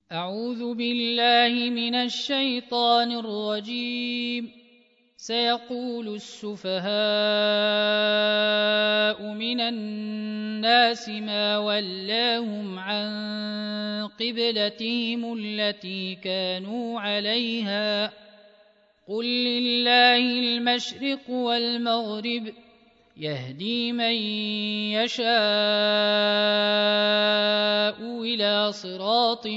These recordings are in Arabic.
أعوذ بالله من الشيطان الرجيم. سيقول السفهاء من الناس ما ولاهم عن قبلتهم التي كانوا عليها قل لله المشرق والمغرب يهدي من يشاء إلى صراط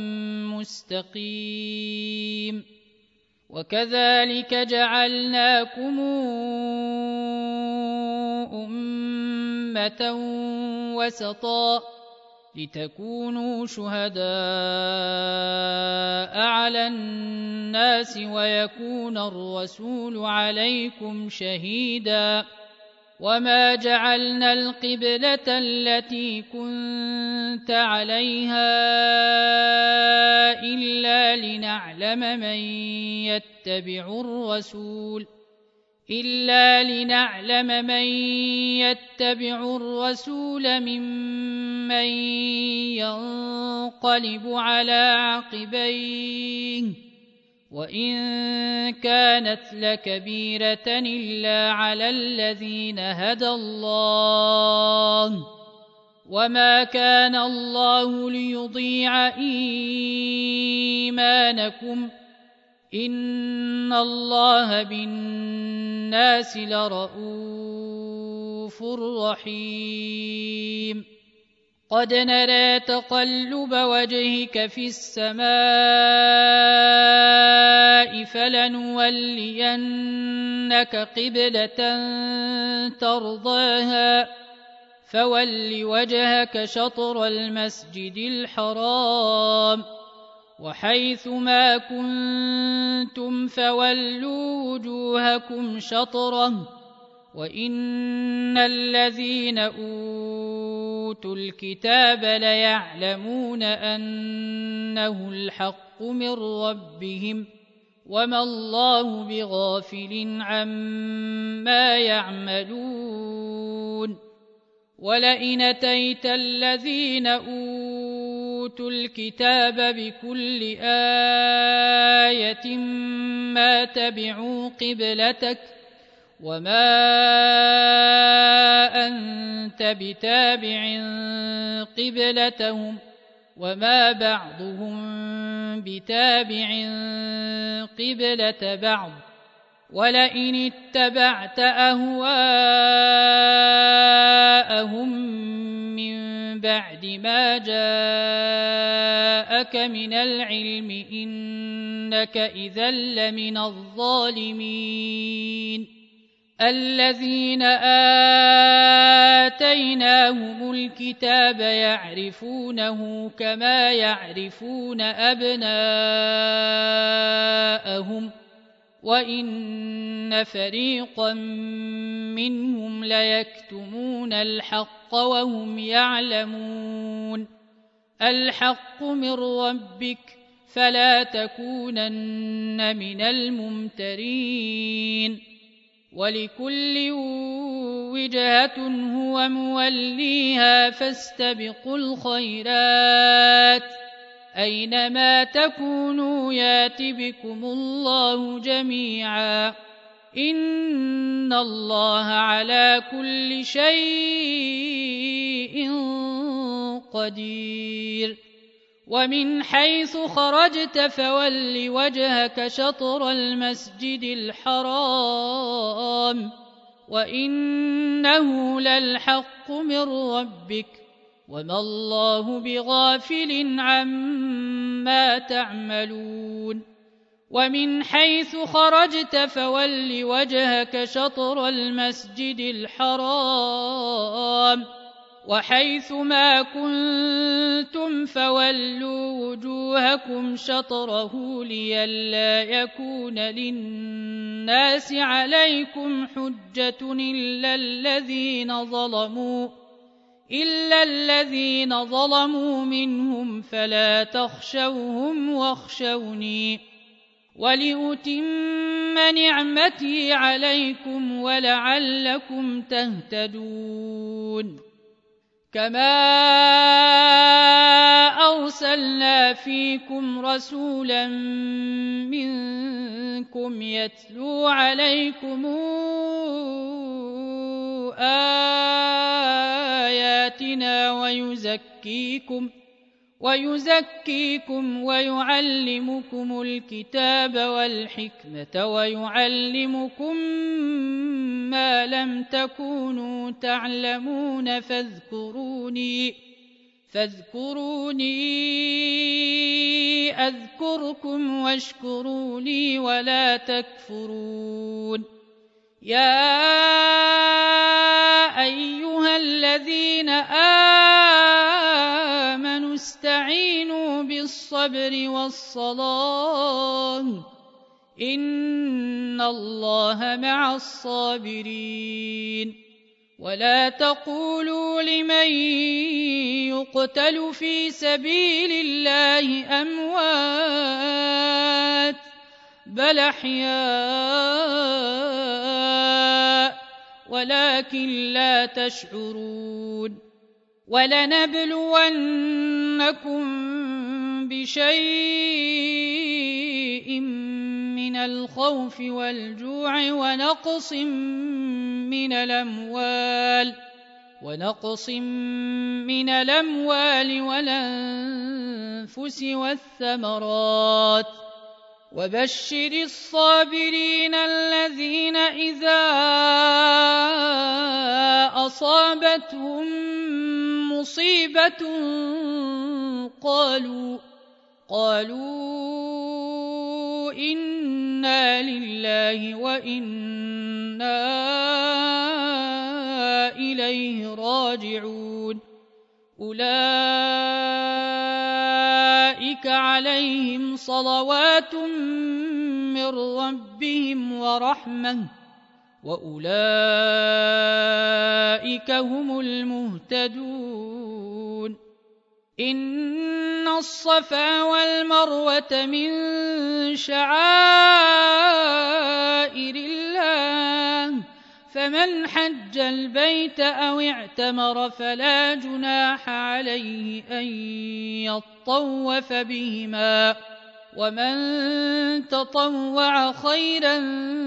مستقيم. وكذلك جعلناكم أمة وسطا لتكونوا شهداء على الناس ويكون الرسول عليكم شهيدا. وما جعلنا القبلة التي كنت عليها إلا لنعلم من يتبع الرسول ممن ينقلب على عقبيه وإن كانت لكبيرة إلا على الذين هدى الله وما كان الله ليضيع إيمانكم إن الله بالناس لرءوف رحيم. قد نرى تقلب وجهك في السماء فلنولينك قبلة ترضاها فول وجهك شطر المسجد الحرام وحيث ما كنتم فولوا وجوهكم شطره وإن الذين أوتوا الكتاب ليعلمون أنه الحق من ربهم وما الله بغافل عما يعملون. ولئن أتيت الذين أوتوا الكتاب بكل آية ما تبعوا قبلتك وما أنت بتابع قبلتهم وما بعضهم بتابع قبلة بعض ولئن اتبعت أهواءهم من بعد ما جاءك من العلم إنك إذا لمن الظالمين. الذين آتيناهم الكتاب يعرفونه كما يعرفون أبناءهم وإن فريقا منهم ليكتمون الحق وهم يعلمون. الحق من ربك فلا تكونن من الممترين. ولكل وجهة هو موليها فاستبقوا الخيرات أينما تكونوا يات بكم الله جميعا إن الله على كل شيء قدير. ومن حيث خرجت فول وجهك شطر المسجد الحرام وإنه للحق من ربك وما الله بغافل عما تعملون. ومن حيث خرجت فول وجهك شطر المسجد الحرام وحيث ما كنتم فولوا وجوهكم شطره لئلا يكون للناس عليكم حجة إلا الذين ظلموا منهم فلا تخشوهم واخشوني ولأتم نعمتي عليكم ولعلكم تهتدون. كما أرسلنا فيكم رسولا منكم يتلو عليكم آياتنا ويزكيكم ويعلمكم الكتاب والحكمة ويعلمكم ما لم تكونوا تعلمون فاذكروني أذكركم واشكروا لي ولا تكفرون. يا أيها الذين آمنوا استعينوا بالصبر والصلاة إن الله مع الصابرين. ولا تقولوا لمن يقتل في سبيل الله أموات بل أحياء ولكن لا تشعرون. ولنبلونكم بشيء من الخوف والجوع ونقص من الأموال والأنفس والثمرات. وبشر الصابرين الذين إذا أصابتهم مصيبة قالوا إنا لله وإنا إليه راجعون. أولئك عليهم صلوات من ربهم ورحمة وأولئك هم المهتدون. إن الصفا والمروة من شعائر الله فمن حج البيت أو اعتمر فلا جناح عليه أن يطوف بهما ومن تطوع خيرا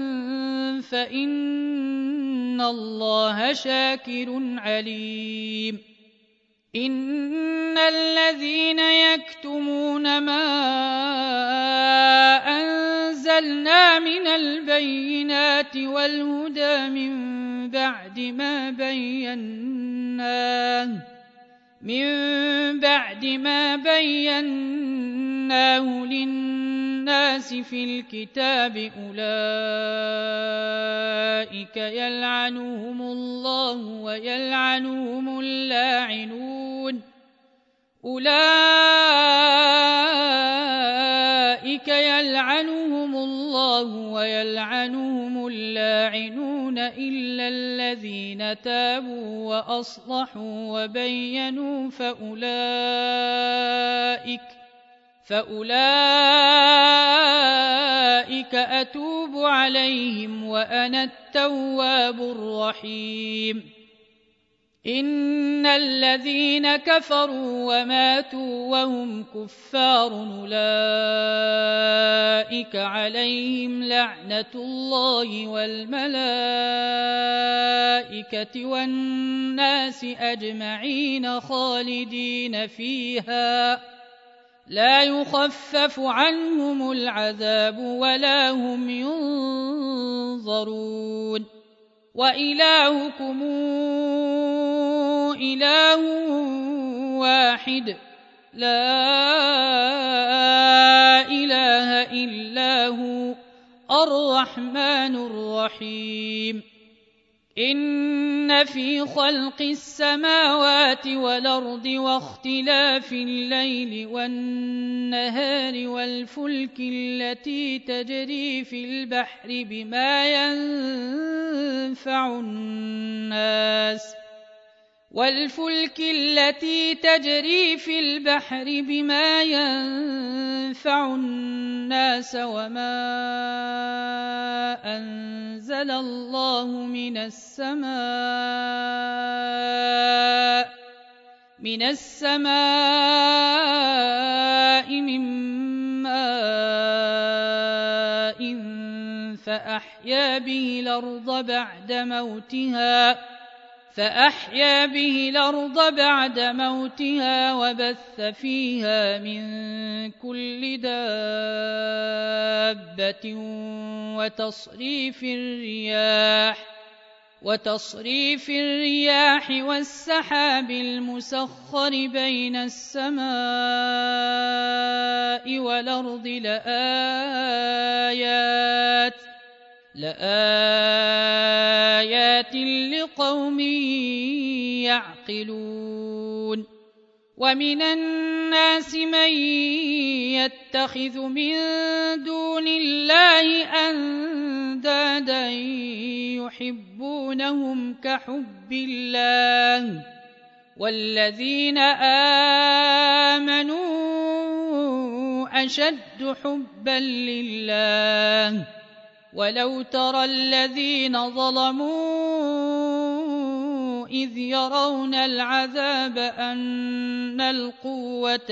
فإن الله شاكر عليم. إن الذين يكتمون ما أنزلنا من البينات والهدى من بعد ما بيناه للناس في الكتاب أولئك يلعنهم الله ويلعنهم اللاعنون. إلا الذين تابوا وأصلحوا وبينوا فأولئك أتوب عليهم وأنا التواب الرحيم. إن الذين كفروا وماتوا وهم كفار أولئك عليهم لعنة الله والملائكة والناس أجمعين خالدين فيها لا يخفف عنهم العذاب ولا هم ينظرون. وإلهكم إله واحد لا إله إلا هو الرحمن الرحيم. إن في خلق السماوات والأرض واختلاف الليل والنهار والفلك التي تجري في البحر بما ينفع الناس وما أنزل الله من السماء من السماء من ماء فأحيا به الأرض بعد موتها وبث فيها من كل دابة وتصريف الرياح والسحاب المسخر بين السماء والأرض لآيات لقوم يعقلون ومن الناس من يتخذ من دون الله أندادا يحبونهم كحب الله والذين آمنوا أشد حبا لله ولو ترى الذين ظلموا إذ يرون العذاب أن القوة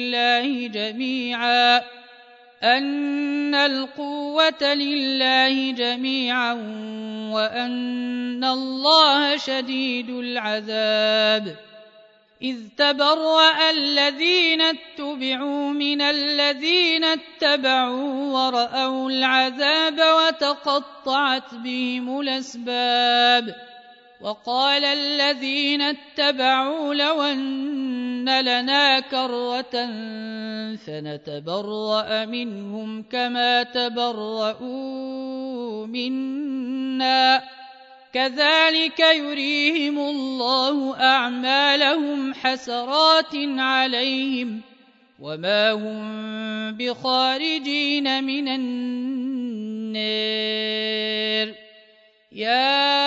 لله جميعا وأن الله شديد العذاب إذ تبرأ الذين اتبعوا من الذين اتبعوا ورأوا العذاب وتقطعت بهم الأسباب وقال الذين اتبعوا لو أن لنا كرة فنتبرأ منهم كما تبرؤوا منا كذلك يريهم الله أعمالهم حسرات عليهم وما هم بخارجين من النار يا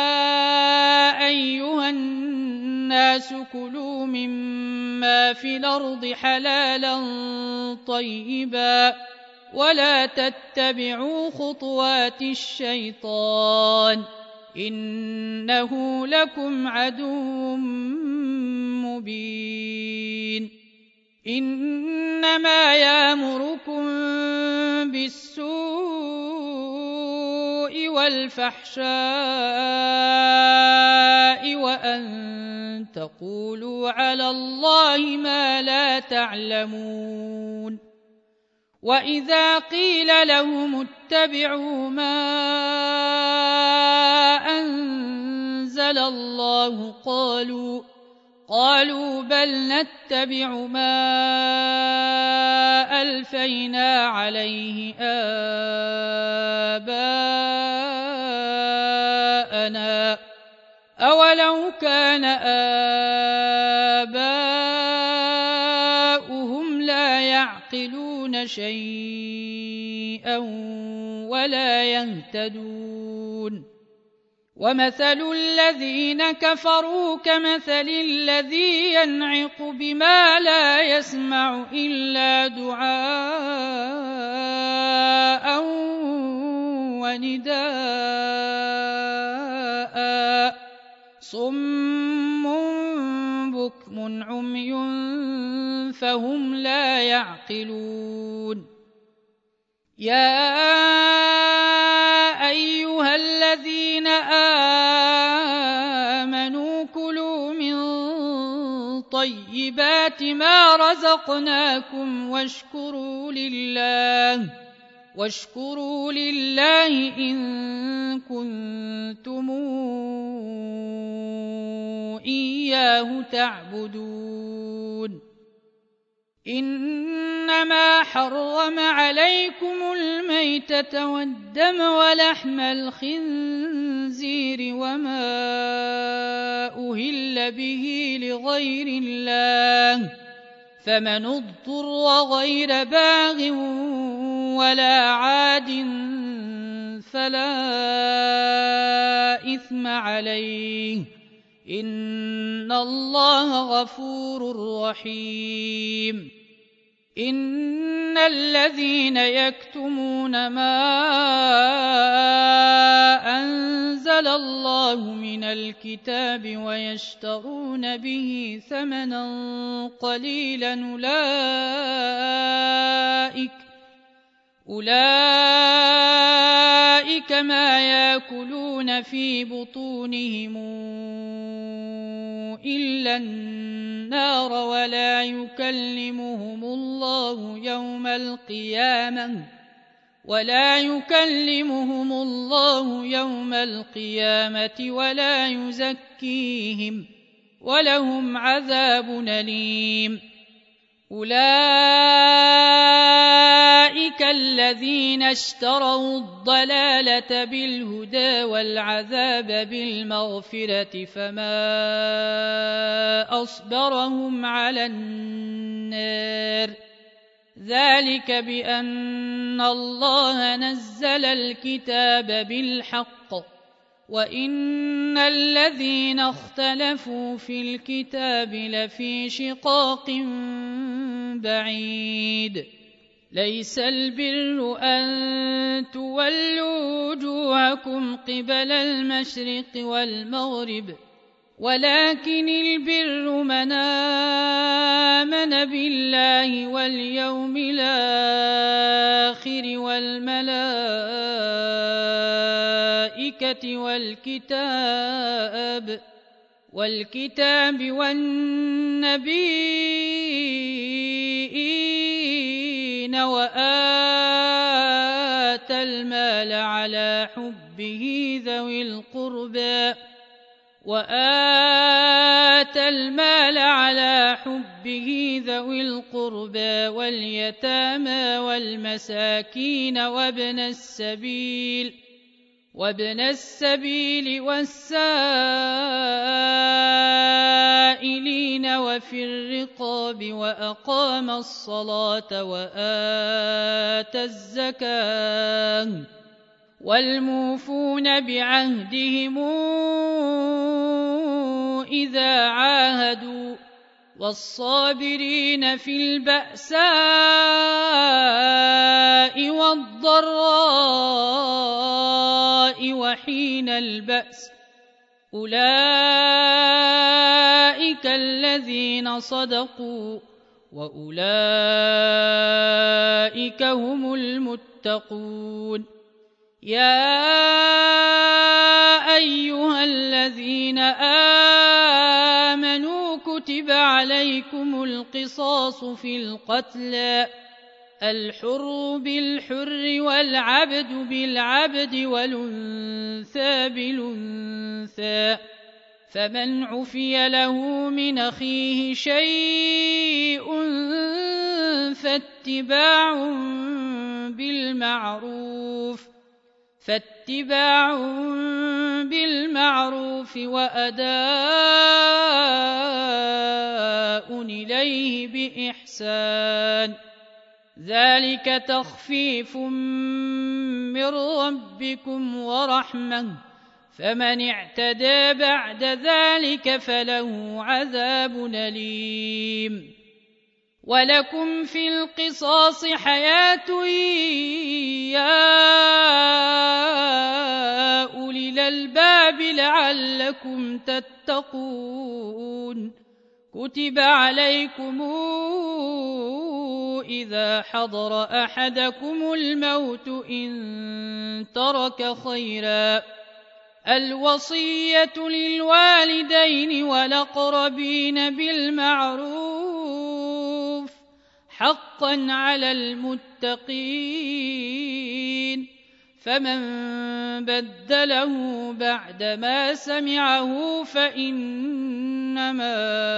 أيها الناس كلوا مما في الأرض حلالا طيبا ولا تتبعوا خطوات الشيطان إنه لكم عدو مبين إنما يأمركم بالسوء والفحشاء وأن تقولوا على الله ما لا تعلمون وإذا قيل لهم اتبعوا ما أنزل الله قالوا بل نتبع ما ألفينا عليه آباءنا أولو كان آباؤهم لا يعقلون شيئا ولا يهتدون ومثل الذين كفروا كمثل الذي ينعق بما لا يسمع إلا دعاء ونداء صم بكم عمي فهم لا يعقلون يا أيها الذين آمنوا كلوا من طيبات ما رزقناكم واشكروا لله إن كنتم إياه تعبدون إنما حرم عليكم الميتة والدم ولحم الخنزير وما أهل به لغير الله فمن اضطر غير باغ ولا عاد فلا إثم عليه إن الله غفور رحيم إن الذين يكتمون ما أنزل الله من الكتاب ويشترون به ثمنا قليلا أولئك ما يأكلون في بطونهم إلا النار ولا يكلمهم الله يوم القيامة ولا يزكيهم ولهم عذاب أليم. أولئك الذين اشتروا الضلالة بالهدى والعذاب بالمغفرة فما أصبرهم على النار ذلك بأن الله نزل الكتاب بالحق وإن الذين اختلفوا في الكتاب لفي شقاق بعيد. ليس البر أن تولوا وجوهكم قبل المشرق والمغرب ولكن البر من آمن بالله واليوم الآخر والملائكة والكتاب والنبيين وآتى المال على حبه ذوي القربى واليتامى والمساكين وابن السبيل والسائلين وفي الرقاب وأقام الصلاة وآتى الزكاة والموفون بعهدهم إذا عاهدوا والصابرين في البأساء والضراء وحين البأس أولئك الذين صدقوا وأولئك هم المتقون. يا أيها الذين آمنوا كتب عليكم القصاص في القتلى الحر بالحر والعبد بالعبد والأنثى بالأنثى فمن عفي له من أخيه شيء فاتباع بالمعروف وأداء إليه بإحسان ذلك تخفيف من ربكم ورحمة فمن اعتدى بعد ذلك فله عذاب أليم. ولكم في القصاص حياة يا أولي الألباب لعلكم تتقون. كتب عليكم إذا حضر أحدكم الموت إن ترك خيرا الوصية للوالدين والأقربين بالمعروف حقا على المتقين فمن بدله بعدما سمعه فإنما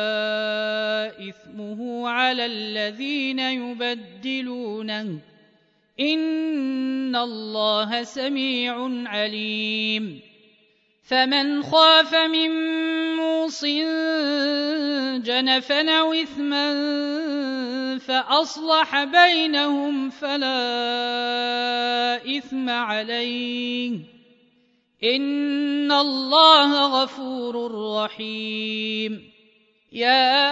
إثمه على الذين يبدلونه إن الله سميع عليم. فمن خاف من موص جنفا أو إثما فأصلح بينهم فلا إثم عليه إن الله غفور رحيم. يا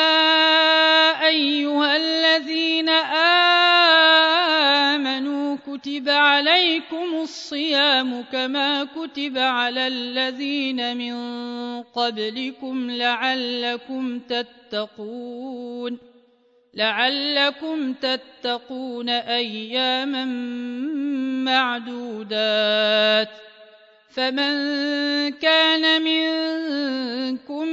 أيها الذين آمنوا كتب عليكم الصيام كما كتب على الذين من قبلكم لعلكم تتقون أياما معدودات. فمن كان منكم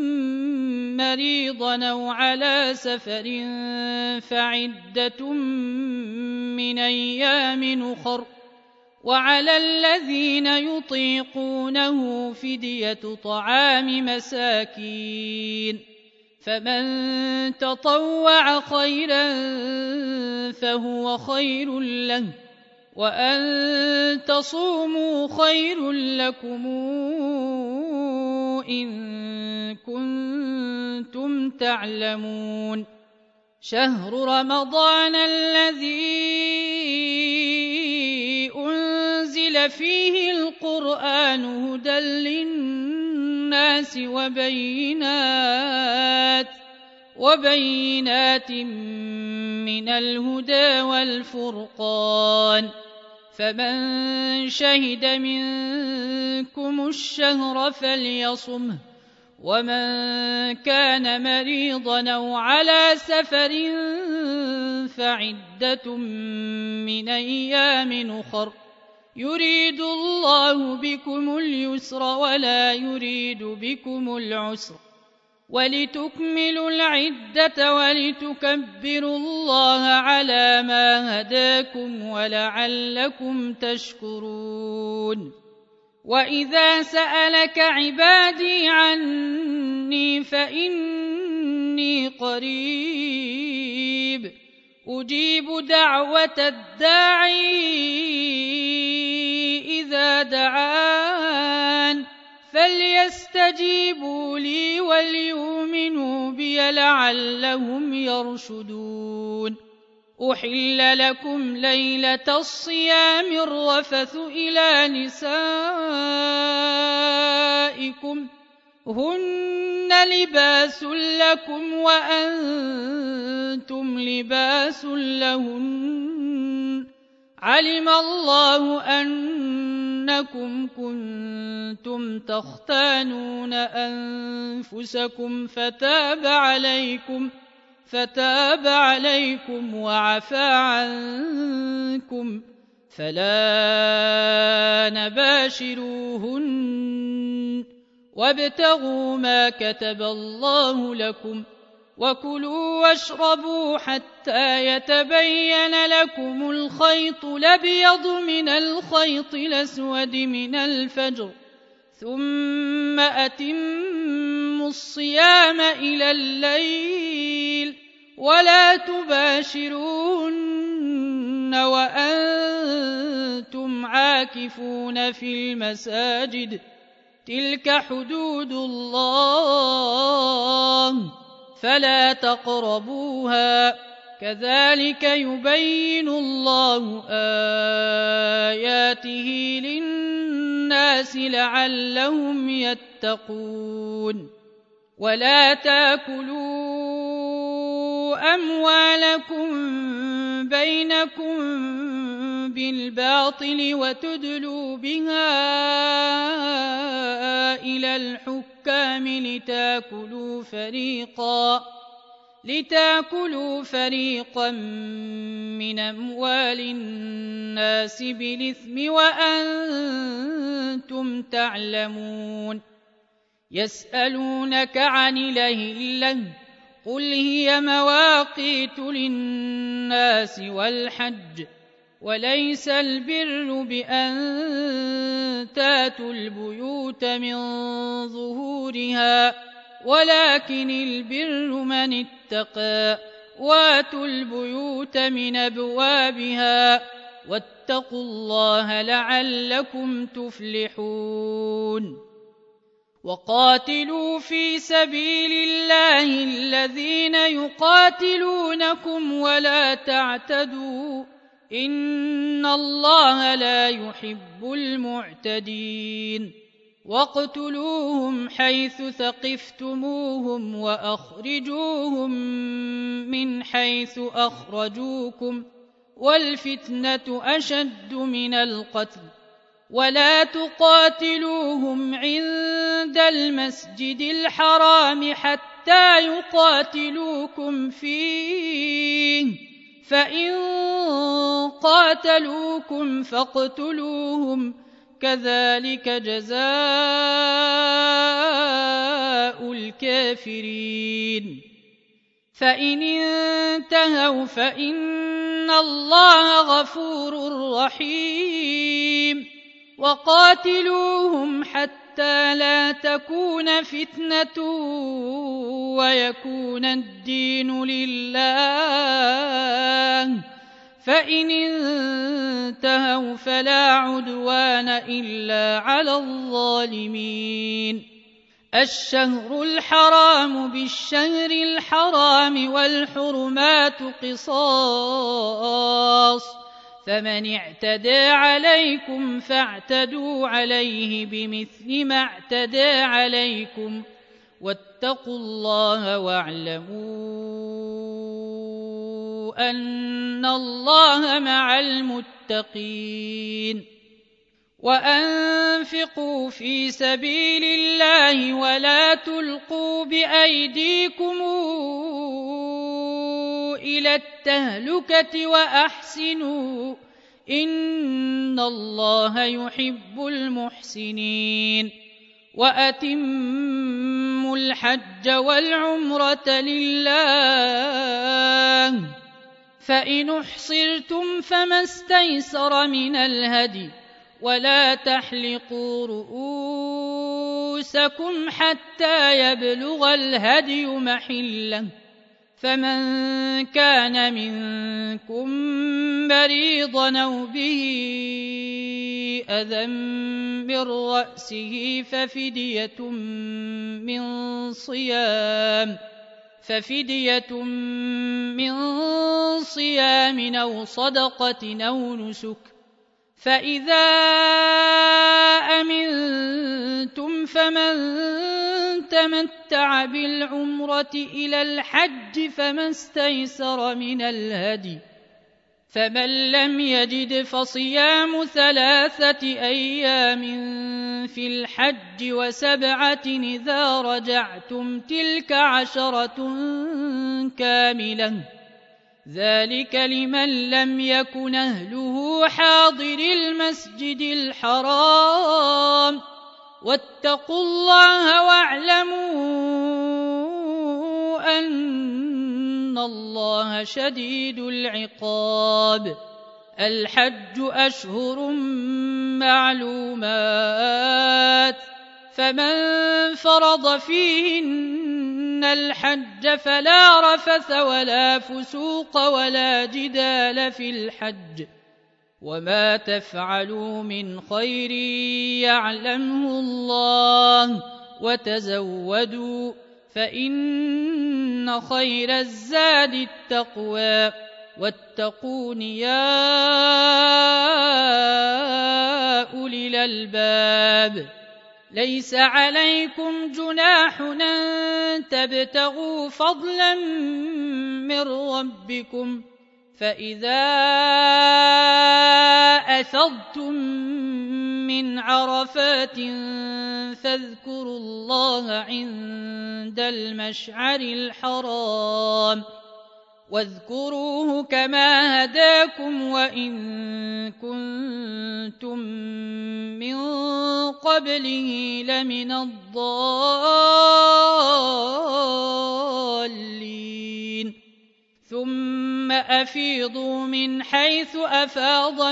مريضا أو على سفر فعدة من أيام أخر، وعلى الذين يطيقونه فدية طعام مساكين، فمن تطوع خيرا فهو خير له، وأن تصوموا خير لكم إن كنتم تعلمون. شهر رمضان الذي أنزل فيه القرآن هدى للناس وبينات من الهدى والفرقان، فمن شهد منكم الشهر فليصمه، ومن كان مريضا أو على سفر فعدة من أيام أخر، يريد الله بكم اليسر ولا يريد بكم العسر، ولتكملوا العدة ولتكبروا الله على ما هداكم ولعلكم تشكرون. وإذا سألك عبادي عني فإني قريب أجيب دعوة الداعي إذا دعان، فليستجيبوا لي وليؤمنوا بي لعلهم يرشدون. أحل لكم ليلة الصيام الرفث إلى نسائكم هن لباس لكم وأنتم لباس لهن، علم الله أنكم كنتم تختانون أنفسكم فتاب عليكم وعفى عنكم، فلا نباشروهن وابتغوا ما كتب الله لكم، وكلوا واشربوا حتى يتبين لكم الخيط الأبيض من الخيط الأسود من الفجر، ثم أتموا الصيام إلى الليل، ولا تباشروهن وأنتم عاكفون في المساجد، تلك حدود الله فلا تقربوها، كذلك يبين الله آياته للناس لعلهم يتقون. ولا تاكلوا أموالكم بينكم بالباطل وتدلوا بها إلى الحكام لتاكلوا فريقا من أموال الناس بالإثم وأنتم تعلمون. يسألونك عن الأهلة قل هي مواقيت للناس والحج، وليس البر بأن تاتوا البيوت من ظهورها، ولكن البر من اتقى، واتوا البيوت من أبوابها، واتقوا الله لعلكم تفلحون. وقاتلوا في سبيل الله الذين يقاتلونكم ولا تعتدوا، إن الله لا يحب المعتدين. واقتلوهم حيث ثقفتموهم وأخرجوهم من حيث أخرجوكم والفتنة أشد من القتل ولا تقاتلوهم عند المسجد الحرام حتى يقاتلوكم فيه فإن قاتلوكم فاقتلوهم كذلك جزاء الكافرين فإن انتهوا فإن الله غفور رحيم وقاتلوهم حتى لا تكون فتنة ويكون الدين لله فإن انتهوا فلا عدوان إلا على الظالمين الشهر الحرام بالشهر الحرام والحرمات قصاص فمن اعتدى عليكم فاعتدوا عليه بمثل ما اعتدى عليكم واتقوا الله واعلموا أن الله مع المتقين وأنفقوا في سبيل الله ولا تلقوا بأيديكم إلى التهلكة وأحسنوا إن الله يحب المحسنين وأتموا الحج والعمرة لله فإن احصرتم فما استيسر من الهدي ولا تحلقوا رؤوسكم حتى يبلغ الهدي محله فمن كان منكم مريضا أو به أذى من رأسه ففدية من صيام أو صدقة أو نسك فإذا أمنتم فمن تمتع بالعمرة إلى الحج فما استيسر من الهدي فمن لم يجد فصيام 3 أيام في الحج و7 إذا رجعتم تلك 10 كاملة ذلك لمن لم يكن أهله حاضر المسجد الحرام واتقوا الله واعلموا أن الله شديد العقاب الحج أشهر معلومات فمن فرض فيهن الحج فلا رفث ولا فسوق ولا جدال في الحج وما تفعلوا من خير يعلمه الله وتزودوا فإن خير الزاد التقوى واتقون يا أولي الألباب ليس عليكم جناح أن تبتغوا فضلا من ربكم فإذا أفضتم من عرفات فاذكروا الله عند المشعر الحرام واذكروه كما هداكم وإن كنتم من قبله لمن الضالين ثم أفيضوا من حيث أفاض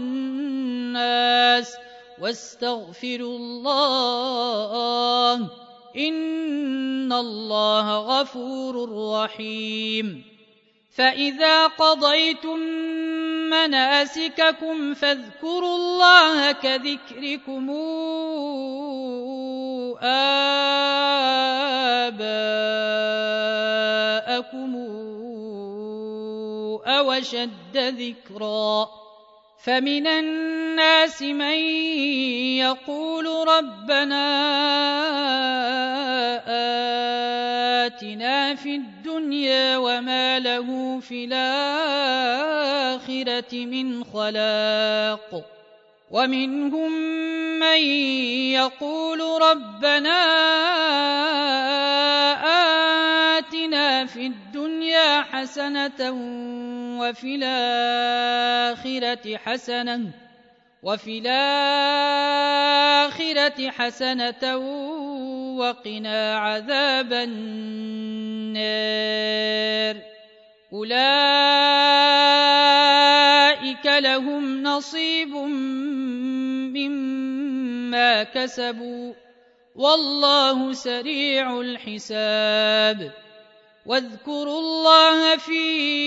الناس واستغفروا الله إن الله غفور رحيم فإذا قضيتم مناسككم فاذكروا الله كذكركم آباءكم أو أشد ذكرا فمن الناس من يقول ربنا آتنا في الدنيا وما له في الآخرة الآخرة من خلاق ومنهم من يقول ربنا آتنا في الدنيا حسنة وفي الآخرة حسنة وقنا عذاب النار أولئك لهم نصيب مما كسبوا والله سريع الحساب واذكروا الله في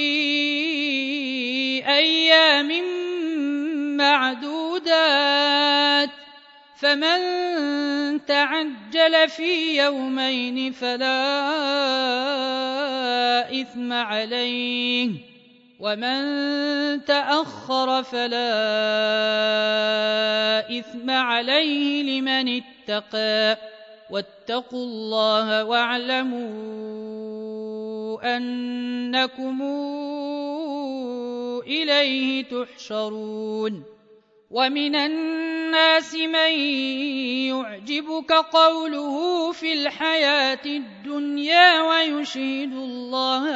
أيام معدودات فمن تعجل في يومين فلا إثم عليه ومن تأخر فلا إثم عليه لمن اتقى واتقوا الله واعلموا أنكم إليه تحشرون ومن الناس من يعجبك قوله في الحياة الدنيا ويشهد الله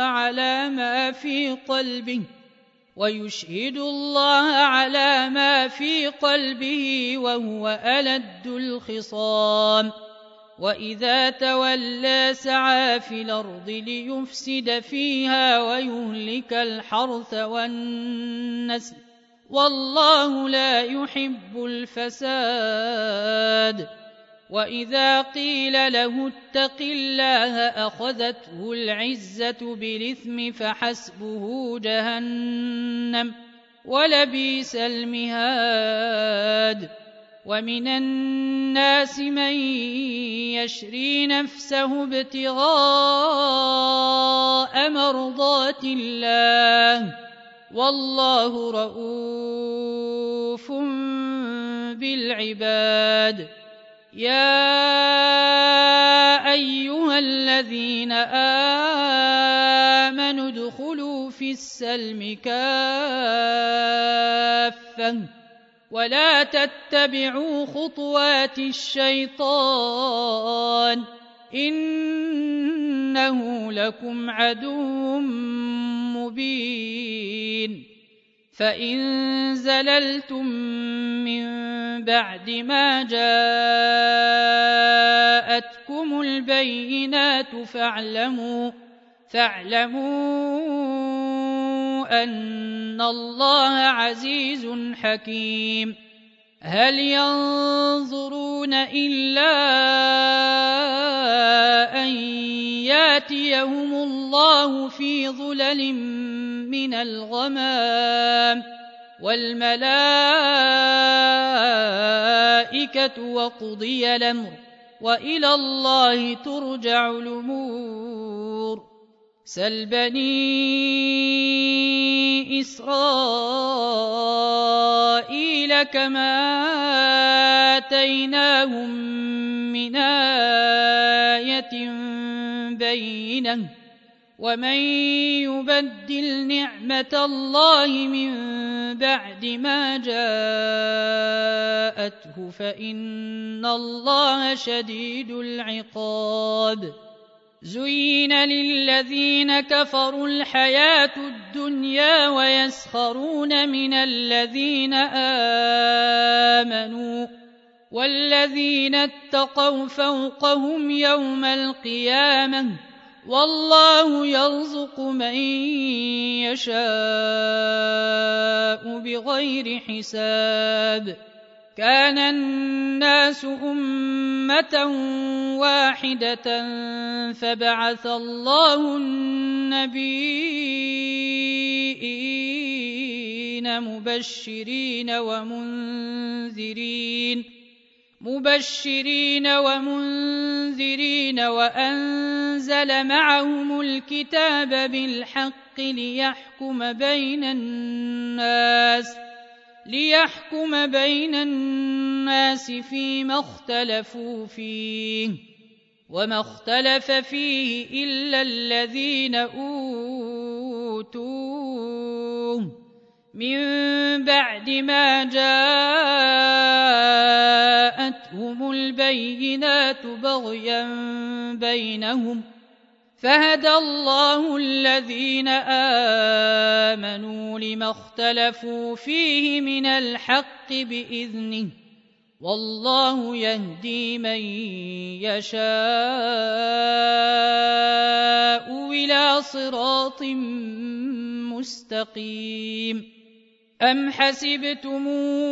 على ما في قلبه وهو ألد الخصام وإذا تولى سعى في الأرض ليفسد فيها ويهلك الحرث والنسل والله لا يحب الفساد وإذا قيل له اتق الله أخذته العزة بالإثم فحسبه جهنم ولبئس المهاد ومن الناس من يشري نفسه ابتغاء مرضات الله والله رؤوف بالعباد يا أيها الذين آمنوا ادخلوا في السلم كافة ولا تتبعوا خطوات الشيطان إنه لكم عدو مبين فإن زللتم من بعد ما جاءتكم البينات فاعلموا أن الله عزيز حكيم هل ينظرون إلا أن ياتيهم الله في ظلل من الغمام والملائكة وقضي الأمر وإلى الله ترجع الأمور سل بني إسرائيل كما آتيناهم من آية بينة ومن يبدل نعمة الله من بعد ما جاءته فإن الله شديد العقاب زين للذين كفروا الحياة الدنيا ويسخرون من الذين آمنوا والذين اتقوا فوقهم يوم القيامة والله يرزق من يشاء بغير حساب كان الناس أمة واحدة فبعث الله النبيين مبشرين ومنذرين وأنزل معهم الكتاب بالحق ليحكم بين الناس فيما اختلفوا فيه وما اختلف فيه إلا الذين أوتوه من بعد ما جاءتهم البينات بغيا بينهم، فهدى الله الذين آمنوا لما اختلفوا فيه من الحق بإذنه، والله يهدي من يشاء إلى صراط مستقيم. أم حسبتم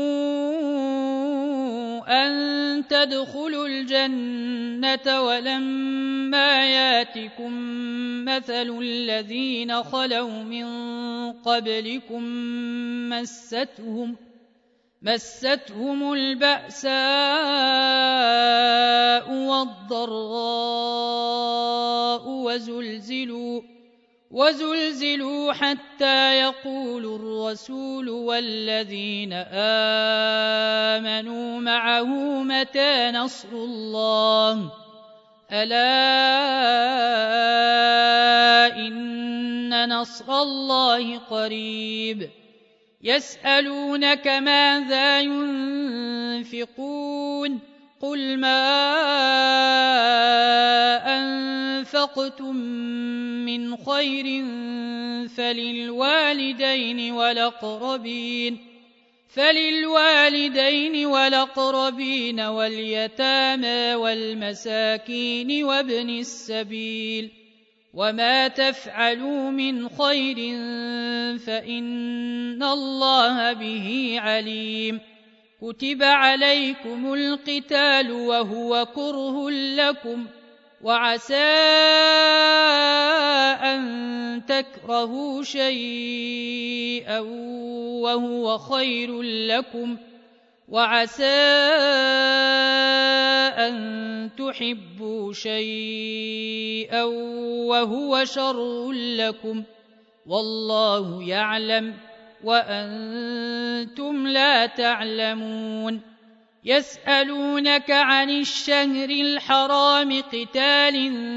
أن تدخلوا الجنة ولما ياتكم مثل الذين خلوا من قبلكم مستهم البأساء والضراء وزلزلوا حتى يقول الرسول والذين آمنوا معه متى نصر الله، ألا إن نصر الله قريب. يسألونك ماذا ينفقون، قل ما أنفقتم من خير فللوالدين والأقربين واليتامى والمساكين وابن السبيل، وما تفعلوا من خير فإن الله به عليم. كتب عليكم القتال وهو كره لكم، وعسى أن تكرهوا شيئا وهو خير لكم، وعسى أن تحبوا شيئا وهو شر لكم، والله يعلم وأنتم لا تعلمون. يسألونك عن الشهر الحرام قتال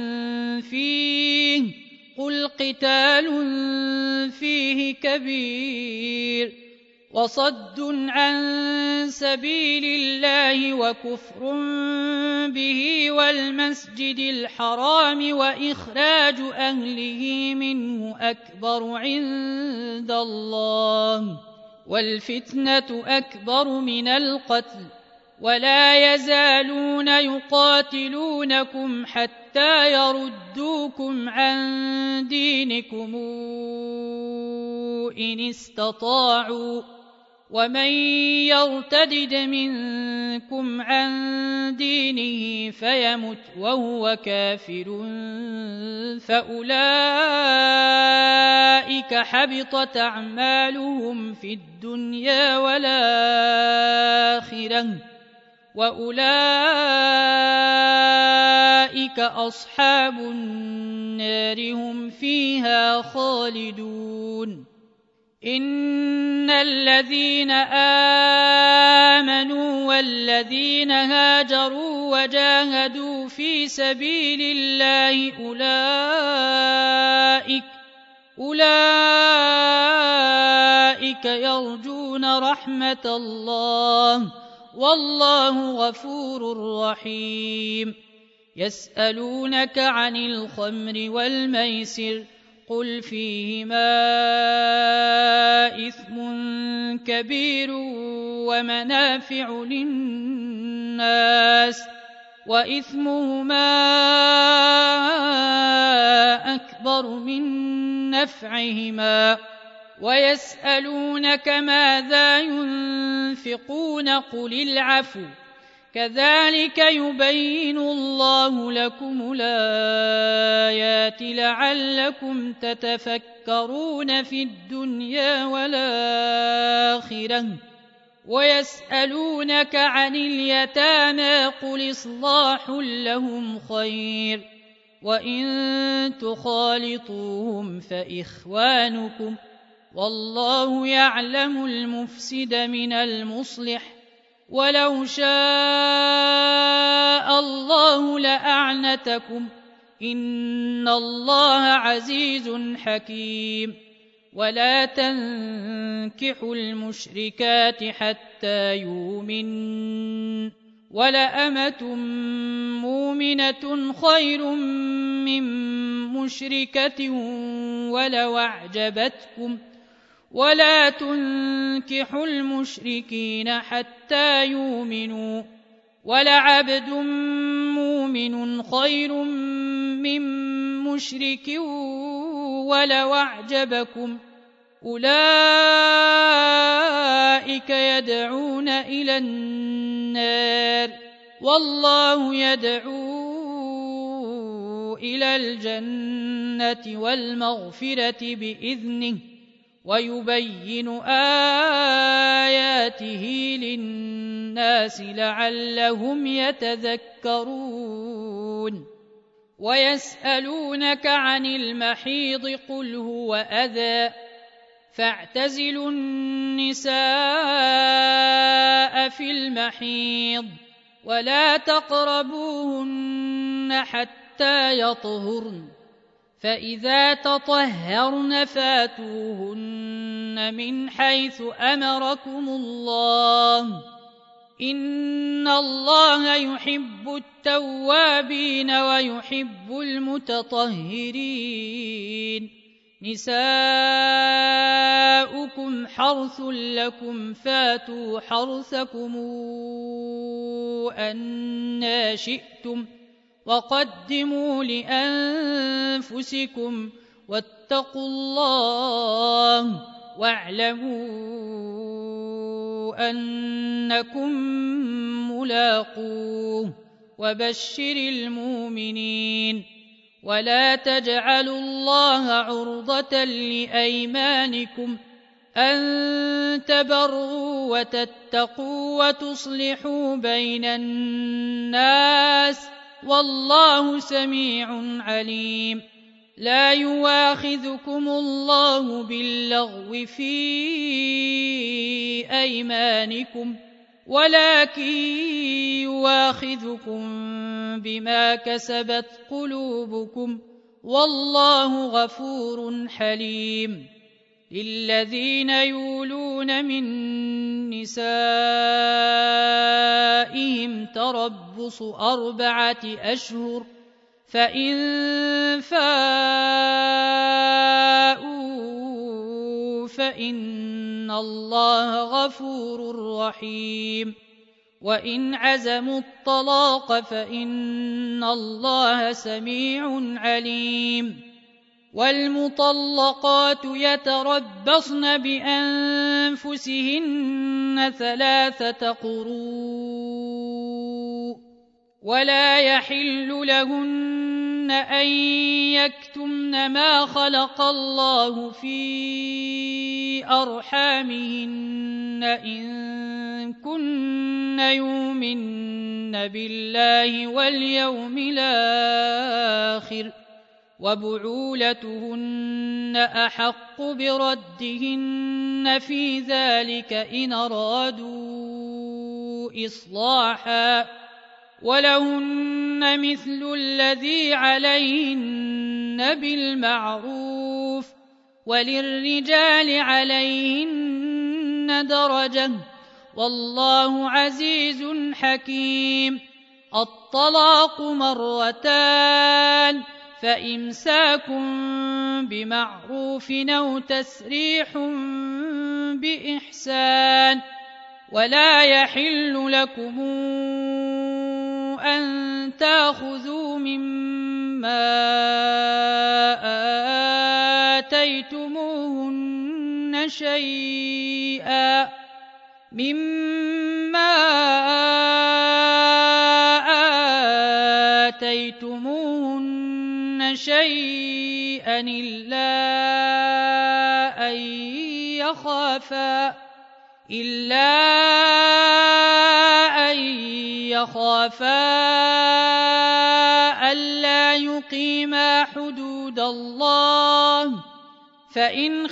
فيه، قل قتال فيه كبير، وصد عن سبيل الله وكفر به والمسجد الحرام وإخراج أهله منه أكبر عند الله، والفتنة أكبر من القتل، ولا يزالون يقاتلونكم حتى يردوكم عن دينكم إن استطاعوا، ومن يرتدد منكم عن دينه فيمت وهو كافر فأولئك حبطت أعمالهم في الدنيا والآخرة، وأولئك أصحاب النار هم فيها خالدون. إن الذين آمنوا والذين هاجروا وجاهدوا في سبيل الله أولئك يرجون رحمة الله، والله غفور رحيم. يسألونك عن الخمر والميسر، قل فيهما إثم كبير ومنافع للناس، وإثمهما أكبر من نفعهما، ويسألونك ماذا ينفقون قل العفو، كذلك يبين الله لكم الآيات لعلكم تتفكرون في الدنيا والآخرة. ويسألونك عن اليتامى قل إصلاح لهم خير، وإن تخالطوهم فإخوانكم، والله يعلم المفسد من المصلح، ولو شاء الله لأعنتكم، إن الله عزيز حكيم. ولا تنكحوا المشركات حتى يؤمنن ولأمة مؤمنة خير من مشركة ولو أعجبتكم ولا تنكحوا المشركين حتى يؤمنوا ولعبد مؤمن خير من مشرك ولو أعجبكم أولئك يدعون إلى النار والله يدعو إلى الجنة والمغفرة بإذنه ويبين آياته للناس لعلهم يتذكرون ويسألونك عن المحيض قل هو أذى فاعتزلوا النساء في المحيض ولا تقربوهن حتى يطهرن فإذا تطهرن فاتوهن من حيث أمركم الله إن الله يحب التوابين ويحب المتطهرين نساؤكم حرث لكم فاتوا حرثكم أنى شئتم وقدموا لأنفسكم واتقوا الله واعلموا أنكم ملاقوه وبشر المؤمنين ولا تجعلوا الله عرضة لأيمانكم أن تبروا وتتقوا وتصلحوا بين الناس والله سميع عليم لا يواخذكم الله باللغو في أيمانكم ولكن يواخذكم بما كسبت قلوبكم والله غفور حليم للذين يولون من نسائهم تربص 4 أشهر فإن فاءوا فإن الله غفور رحيم وإن عزموا الطلاق فإن الله سميع عليم والمطلقات يتربصن بأنفسهن 3 قروء ولا يحل لهن أن يكتمن ما خلق الله في أرحامهن إن كن يؤمن بالله واليوم الآخر وبعولتهن أحق بردهن في ذلك إن أرادوا إصلاحا ولهن مثل الذي عليهن بالمعروف وللرجال عليهن درجة والله عزيز حكيم الطلاق 2 فإمساك بمعروف أو تسريح بإحسان ولا يحل لكم أن تأخذوا مما آتيتموهن شيئا إلا أن يخافا ألا يقيما حدود الله فإن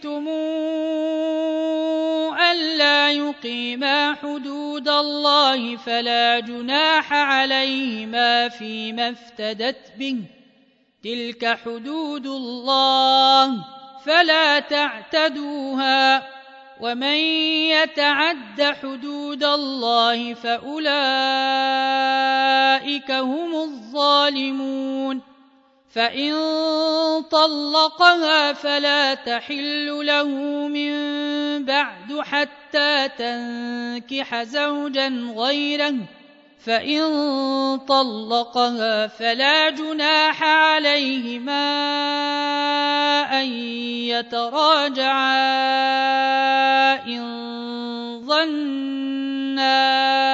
خفتموا ألا يقيما حدود الله فلا جناح عليهما فيما افتدت به تلك حدود الله فلا تعتدوها ومن يتعد حدود الله فأولئك هم الظالمون فإن طلقها فلا تحل له من بعد حتى تنكح زوجا غيره فإن طلقها فلا جناح عليهما أن يتراجعا إن ظنا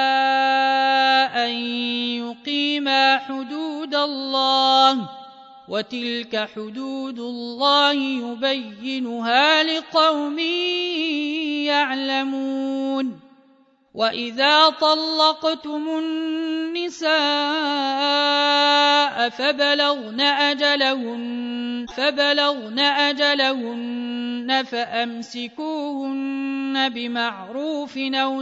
أن يقيما حدود الله وتلك حدود الله يبينها لقوم يعلمون وإذا طلقتم النساء فبلغن أجلهن فأمسكوهن بمعروف أو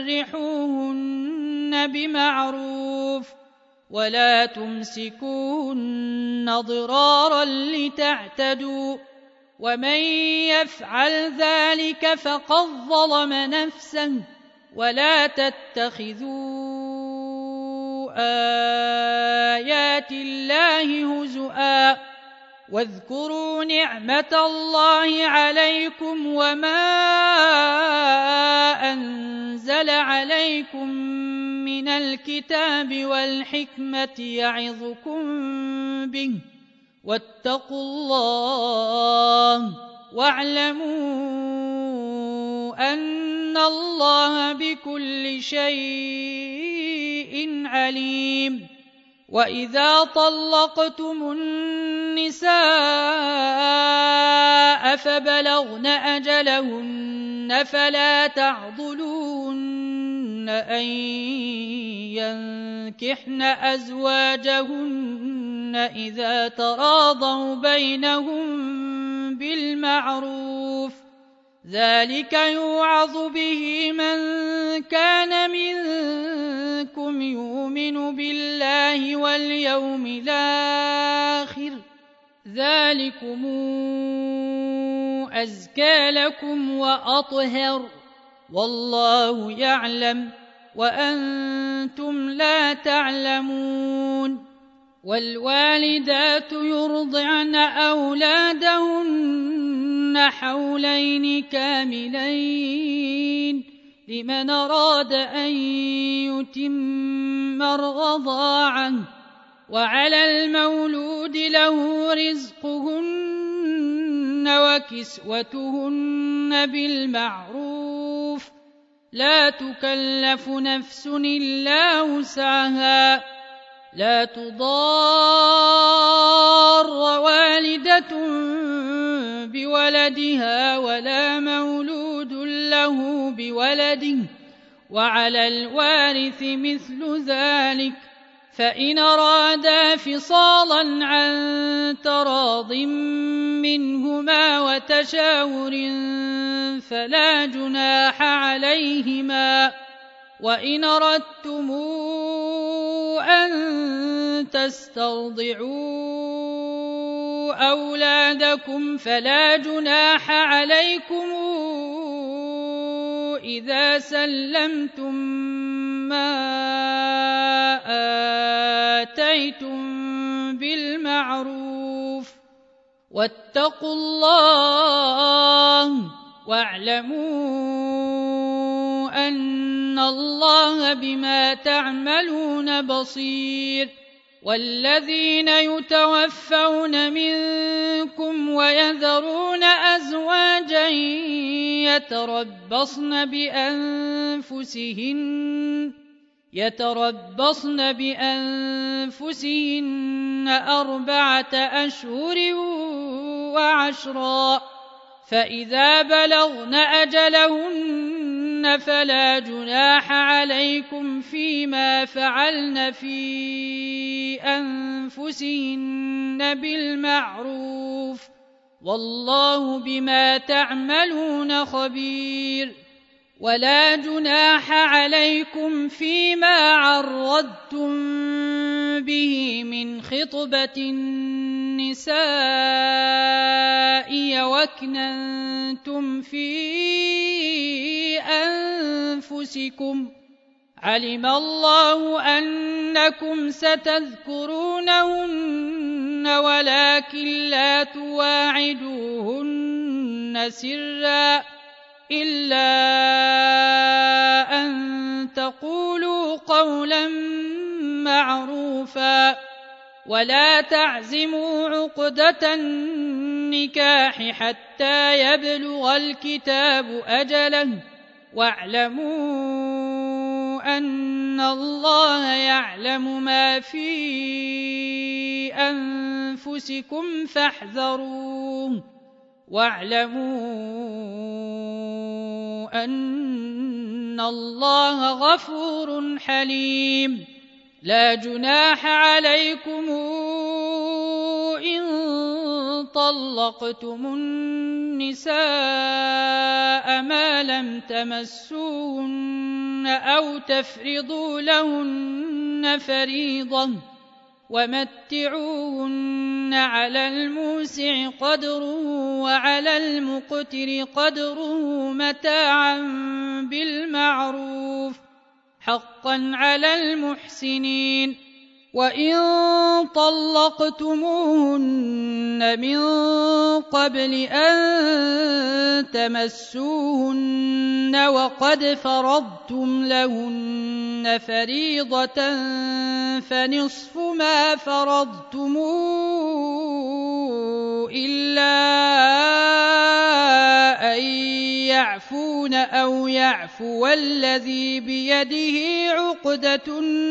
سرحوهن بمعروف ولا تمسكوهن ضرارا لتعتدوا ومن يفعل ذلك فقد ظلم نفسه ولا تتخذوا آيات الله هزؤا واذكروا نعمة الله عليكم وما أنزل عليكم من الكتاب والحكمة يعظكم به واتقوا الله واعلموا أن الله بكل شيء عليم وإذا طلقتم النساء فبلغن أجلهن فلا تعضلوهن أن ينكحن أزواجهن إذا تراضوا بينهم بالمعروف ذلك يوعظ به من كان منكم يؤمن بالله واليوم الآخر ذلكم أزكى لكم وأطهر والله يعلم وأنتم لا تعلمون والوالدات يرضعن أولادهن حولين كاملين لمن أراد أن يتم الرضاعة وعلى المولود له رزقهن وكسوتهن بالمعروف لا تكلف نفس إلا وسعها لا تضار والدة بولدها ولا مولود له بولده وعلى الوارث مثل ذلك فإن أرادا فصالا عن تراض منهما وتشاور فلا جناح عليهما وإن أردتم أن تسترضعوا أولادكم فلا جناح عليكم إذا سلمتم ما آتيتم بالمعروف واتقوا الله واعلموا أن الله بما تعملون بصير والذين يتوفون منكم ويذرون أزواجا يتربصن بأنفسهن 4 أشهر وعشرا فإذا بلغن أجلهن فلا جناح عليكم فيما فعلن في أنفسهن بالمعروف والله بما تعملون خبير ولا جناح عليكم فيما عرضتم به من خطبة النساء وأكننتم في أنفسكم علم الله أنكم ستذكرونهن ولكن لا تواعدوهن سرا إلا أن تقولوا قولا معروفا ولا تعزموا عقدة النكاح حتى يبلغ الكتاب أجله واعلموا أن الله يعلم ما في أنفسكم فاحذروه واعلموا أن الله غفور حليم لا جناح عليكم إن طلقتم النساء ما لم تمسوهن أو تفرضوا لهن فريضة ومتعوهن على الموسع قدره وعلى المقتر قدره متاعا بالمعروف حقا على المحسنين وإن طلقتموهن من قبل أن تمسوهن وقد فرضتم لهن فريضة فنصف ما فرضتم إلا أن يعفون أو يعفو الذي بيده عقدة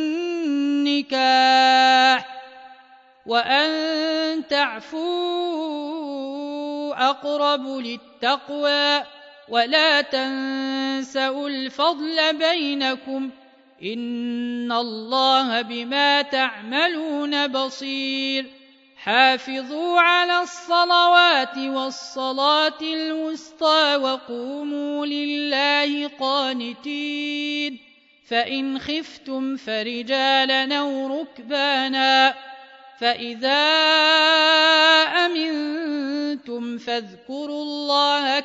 النكاح وأن تعفوا أقرب للتقوى ولا تنسوا الفضل بينكم إن الله بما تعملون بصير حافظوا على الصلوات والصلاة الوسطى وقوموا لله قانتين فإن خفتم فرجالا أو ركبانا فإذا أمنتم فاذكروا الله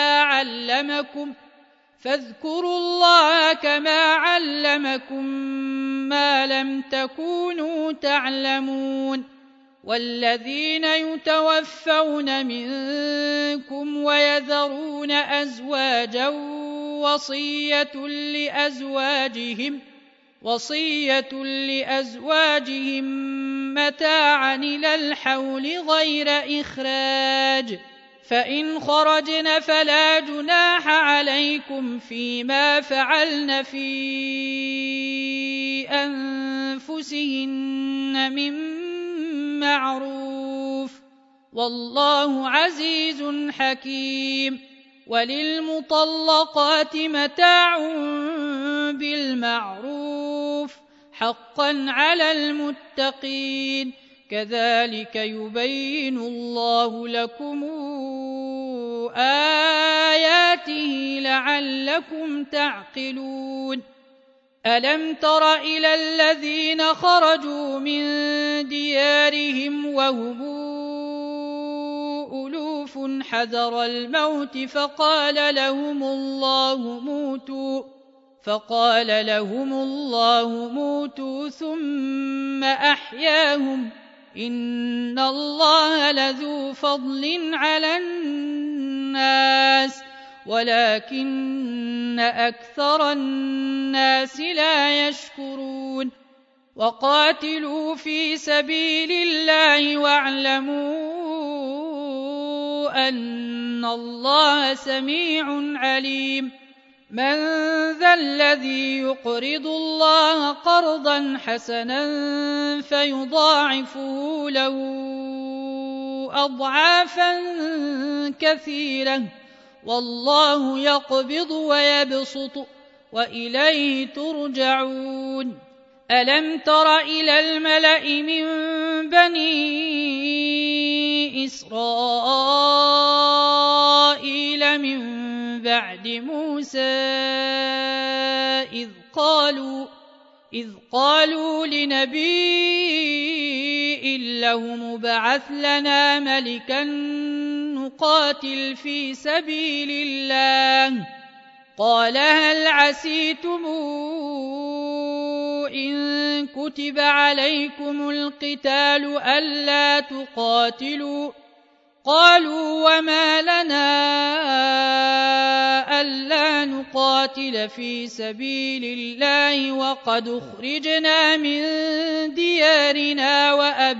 كما علمكم ما لم تكونوا تعلمون والذين يتوفون منكم ويذرون أزواجا وصية لأزواجهم متاعا إلى الحول غير إخراج فإن خرجن فلا جناح عليكم فيما فعلن في أنفسهن من معروف والله عزيز حكيم وللمطلقات متاع بالمعروف حقا على المتقين كذلك يبين الله لكم آياته لعلكم تعقلون ألم تر إلى الذين خرجوا من ديارهم وهم ألوف حذر الموت فقال لهم الله موتوا ثم أحياهم إن الله لذو فضل على الناس ولكن أكثر الناس لا يشكرون وقاتلوا في سبيل الله واعلموا أن الله سميع عليم من ذا الذي يقرض الله قرضا حسنا فيضاعفه له أضعافا كثيرة والله يقبض ويبسط وإليه ترجعون ألم تر إلى الملأ من بني إسرائيل من بعد موسى إذ قالوا لنبي له ابعث لنا ملكا نقاتل في سبيل الله قال هل عسيتم إن كتب عليكم القتال ألا تقاتلوا قالوا وما لنا ألا نقاتل في سبيل الله وقد أخرجنا من ديارنا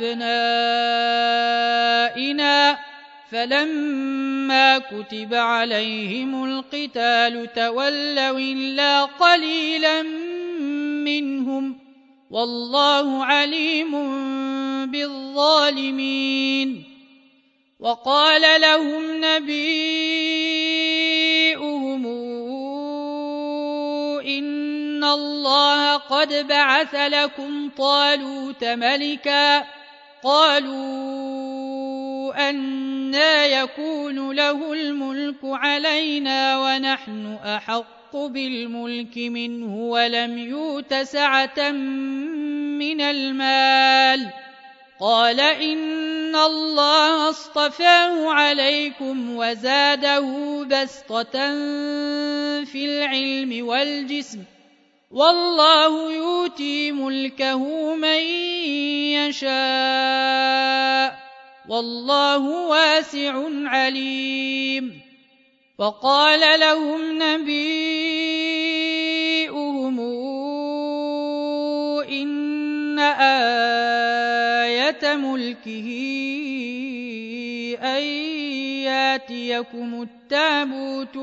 وأبنائنا فلما كتب عليهم القتال تولوا إلا قليلا منهم والله عليم بالظالمين وقال لهم نبيؤهم إن الله قد بعث لكم طالوت ملكا قالوا أنى يكون له الملك علينا ونحن أحق بالملك منه ولم يؤت سعة من المال قال إن الله اصطفاه عليكم وزاده بسطة في العلم والجسم والله يؤتي ملكه من يشاء والله واسع عليم وقال لهم نبيؤهم إن آية ملكه أن ياتيكم التابوت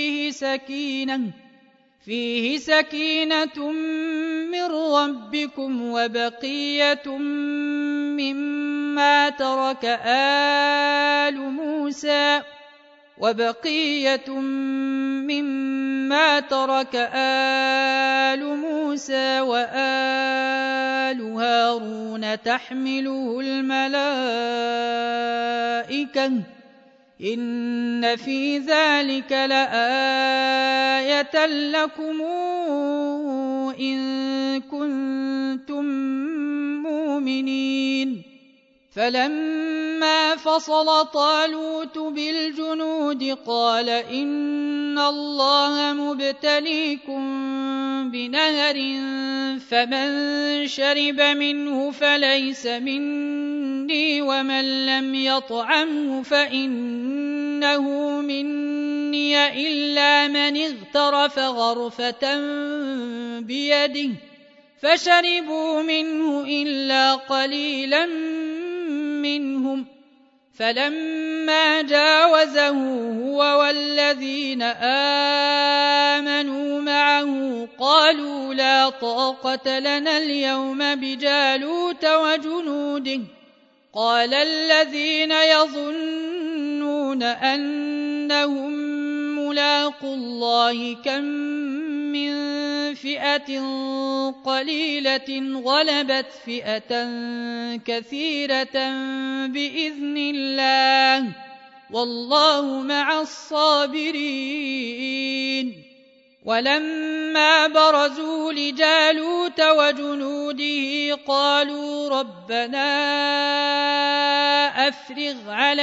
فيه سكينة من ربكم وبقية مما ترك آل موسى وآل هارون تحمله الملائكة إن في ذلك لآية لكم إن كنتم مؤمنين فلما فصل طالوت بالجنود قال إن الله مبتليكم بنهر فمن شرب منه فليس مني ومن لم يطعمه فإنه مني إلا من اغترف غرفة بيده فشربوا منه إلا قليلا منهم فلما جاوزه هو والذين آمنوا معه قالوا لا طاقة لنا اليوم بجالوت وجنوده قال الذين يظنون أنهم ملاقو الله كم من فئة قليلة غلبت فئة كثيرة بإذن الله والله مع الصابرين ولما برزوا لجالوت وجنوده قالوا ربنا أفرغ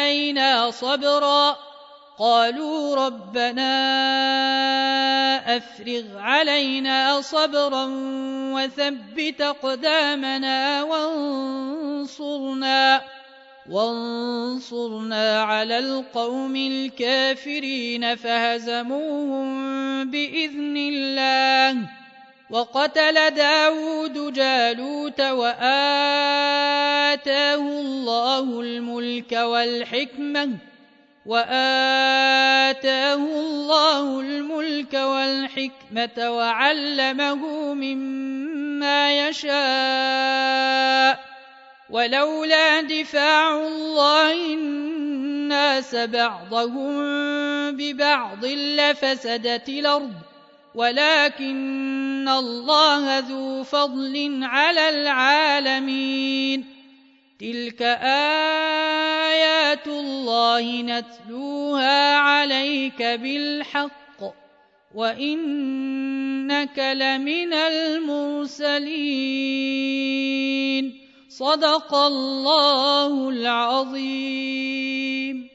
علينا صبرا وثبت أقدامنا وانصرنا على القوم الكافرين فهزموهم بإذن الله وقتل داود جالوت وآتاه الله الملك والحكمة وعلمه مما يشاء ولولا دفاع الله الناس بعضهم ببعض لفسدت الأرض ولكن الله ذو فضل على العالمين تلك آيات الله نتلوها عليك بالحق وإنك إنك لمن المرسلين. صدق الله العظيم.